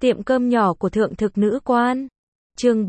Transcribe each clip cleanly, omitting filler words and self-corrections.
Tiệm cơm nhỏ của thượng thực nữ quan. Chương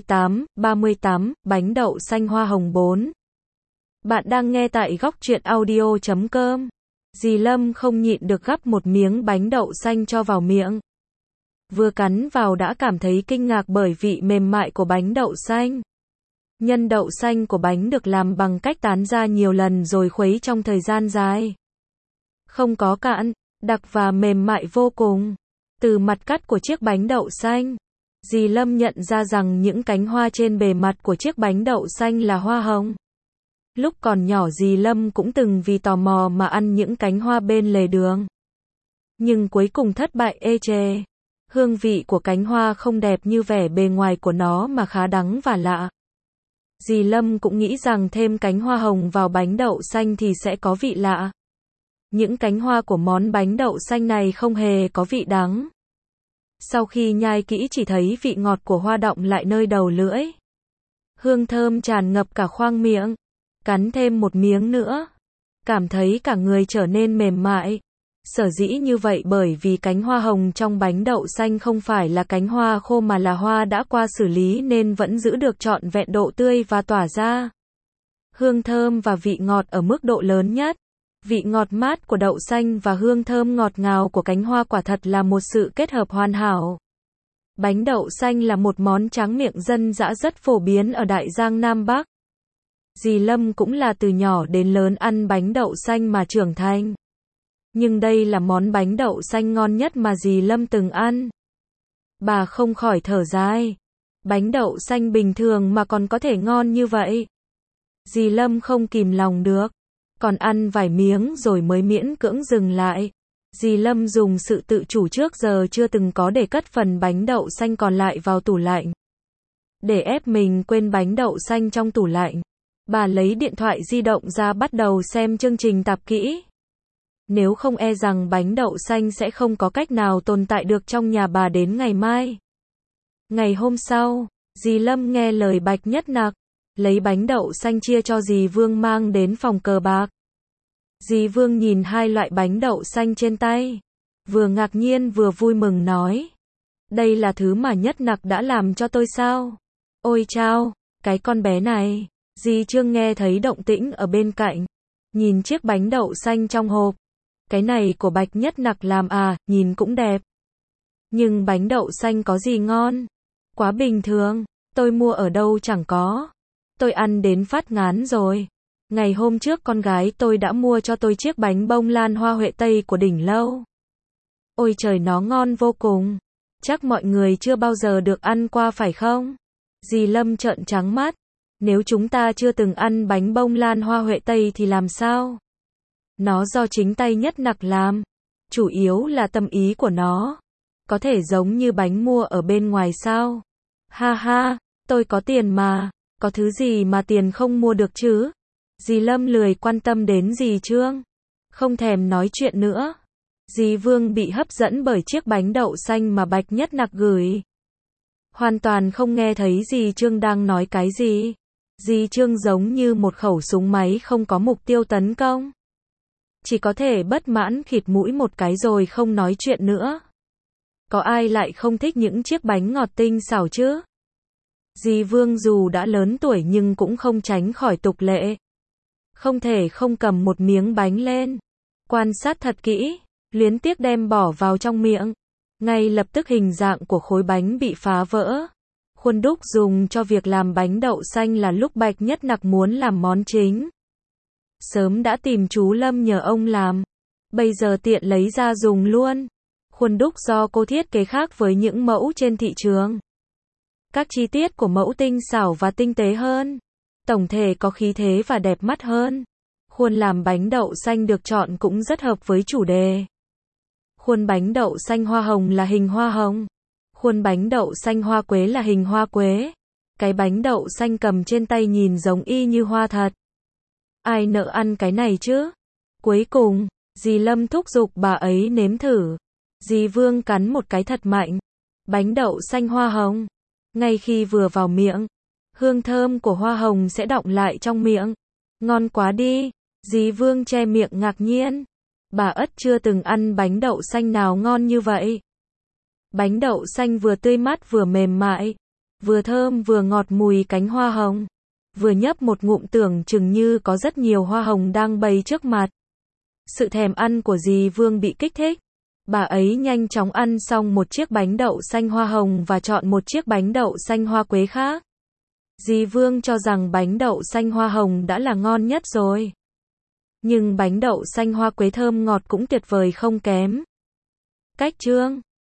38, bánh đậu xanh hoa hồng 4. Bạn đang nghe tại góc truyện audio.com. Dì Lâm không nhịn được gắp một miếng bánh đậu xanh cho vào miệng. Vừa cắn vào đã cảm thấy kinh ngạc bởi vị mềm mại của bánh đậu xanh. Nhân đậu xanh của bánh được làm bằng cách tán ra nhiều lần rồi khuấy trong thời gian dài. Không có cạn, đặc và mềm mại vô cùng. Từ mặt cắt của chiếc bánh đậu xanh, dì Lâm nhận ra rằng những cánh hoa trên bề mặt của chiếc bánh đậu xanh là hoa hồng. Lúc còn nhỏ dì Lâm cũng từng vì tò mò mà ăn những cánh hoa bên lề đường. Nhưng cuối cùng thất bại ê chề. Hương vị của cánh hoa không đẹp như vẻ bề ngoài của nó mà khá đắng và lạ. Dì Lâm cũng nghĩ rằng thêm cánh hoa hồng vào bánh đậu xanh thì sẽ có vị lạ. Những cánh hoa của món bánh đậu xanh này không hề có vị đắng. Sau khi nhai kỹ chỉ thấy vị ngọt của hoa đọng lại nơi đầu lưỡi. Hương thơm tràn ngập cả khoang miệng. Cắn thêm một miếng nữa. Cảm thấy cả người trở nên mềm mại. Sở dĩ như vậy bởi vì cánh hoa hồng trong bánh đậu xanh không phải là cánh hoa khô mà là hoa đã qua xử lý nên vẫn giữ được trọn vẹn độ tươi và tỏa ra. Hương thơm và vị ngọt ở mức độ lớn nhất. Vị ngọt mát của đậu xanh và hương thơm ngọt ngào của cánh hoa quả thật là một sự kết hợp hoàn hảo. Bánh đậu xanh là một món tráng miệng dân dã rất phổ biến ở Đại Giang Nam Bắc. Dì Lâm cũng là từ nhỏ đến lớn ăn bánh đậu xanh mà trưởng thành. Nhưng đây là món bánh đậu xanh ngon nhất mà dì Lâm từng ăn. Bà không khỏi thở dài. Bánh đậu xanh bình thường mà còn có thể ngon như vậy. Dì Lâm không kìm lòng được. Còn ăn vài miếng rồi mới miễn cưỡng dừng lại. Dì Lâm dùng sự tự chủ trước giờ chưa từng có để cất phần bánh đậu xanh còn lại vào tủ lạnh. Để ép mình quên bánh đậu xanh trong tủ lạnh, bà lấy điện thoại di động ra bắt đầu xem chương trình tạp kỹ. Nếu không e rằng bánh đậu xanh sẽ không có cách nào tồn tại được trong nhà bà đến ngày mai. Ngày hôm sau, dì Lâm nghe lời Bạch Nhất Nặc, lấy bánh đậu xanh chia cho dì Vương mang đến phòng cờ bạc. Dì Vương nhìn hai loại bánh đậu xanh trên tay, vừa ngạc nhiên vừa vui mừng nói: đây là thứ mà Nhất Nặc đã làm cho tôi sao? Ôi chao, cái con bé này. Dì Trương nghe thấy động tĩnh ở bên cạnh, nhìn chiếc bánh đậu xanh trong hộp. Cái này của Bạch Nhất Nặc làm à, nhìn cũng đẹp. Nhưng bánh đậu xanh có gì ngon? Quá bình thường, tôi mua ở đâu chẳng có. Tôi ăn đến phát ngán rồi. Ngày hôm trước con gái tôi đã mua cho tôi chiếc bánh bông lan hoa huệ tây của Đỉnh Lâu. Ôi trời, nó ngon vô cùng. Chắc mọi người chưa bao giờ được ăn qua phải không? Dì Lâm trợn trắng mắt. Nếu chúng ta chưa từng ăn bánh bông lan hoa huệ tây thì làm sao? Nó do chính tay Nhất Nặc làm. Chủ yếu là tâm ý của nó. Có thể giống như bánh mua ở bên ngoài sao? Ha ha, tôi có tiền mà. Có thứ gì mà tiền không mua được chứ? Dì Lâm lười quan tâm đến dì Trương. Không thèm nói chuyện nữa. Dì Vương bị hấp dẫn bởi chiếc bánh đậu xanh mà Bạch Nhất Nặc gửi. Hoàn toàn không nghe thấy dì Trương đang nói cái gì. Dì Trương giống như một khẩu súng máy không có mục tiêu tấn công. Chỉ có thể bất mãn khịt mũi một cái rồi không nói chuyện nữa. Có ai lại không thích những chiếc bánh ngọt tinh xảo chứ? Dì Vương dù đã lớn tuổi nhưng cũng không tránh khỏi tục lệ. Không thể không cầm một miếng bánh lên, quan sát thật kỹ, luyến tiếc đem bỏ vào trong miệng. Ngay lập tức hình dạng của khối bánh bị phá vỡ. Khuôn đúc dùng cho việc làm bánh đậu xanh là lúc Bạch Nhất Nặc muốn làm món chính. Sớm đã tìm chú Lâm nhờ ông làm. Bây giờ tiện lấy ra dùng luôn. Khuôn đúc do cô thiết kế khác với những mẫu trên thị trường. Các chi tiết của mẫu tinh xảo và tinh tế hơn. Tổng thể có khí thế và đẹp mắt hơn. Khuôn làm bánh đậu xanh được chọn cũng rất hợp với chủ đề. Khuôn bánh đậu xanh hoa hồng là hình hoa hồng. Khuôn bánh đậu xanh hoa quế là hình hoa quế. Cái bánh đậu xanh cầm trên tay nhìn giống y như hoa thật. Ai nỡ ăn cái này chứ? Cuối cùng, dì Lâm thúc giục bà ấy nếm thử. Dì Vương cắn một cái thật mạnh. Bánh đậu xanh hoa hồng. Ngay khi vừa vào miệng, hương thơm của hoa hồng sẽ đọng lại trong miệng. Ngon quá đi. Dì Vương che miệng ngạc nhiên. Bà ất chưa từng ăn bánh đậu xanh nào ngon như vậy. Bánh đậu xanh vừa tươi mát vừa mềm mại, vừa thơm vừa ngọt mùi cánh hoa hồng. Vừa nhấp một ngụm tưởng chừng như có rất nhiều hoa hồng đang bày trước mặt. Sự thèm ăn của dì Vương bị kích thích. Bà ấy nhanh chóng ăn xong một chiếc bánh đậu xanh hoa hồng và chọn một chiếc bánh đậu xanh hoa quế khác. Dì Vương cho rằng bánh đậu xanh hoa hồng đã là ngon nhất rồi. Nhưng bánh đậu xanh hoa quế thơm ngọt cũng tuyệt vời không kém. Cách chương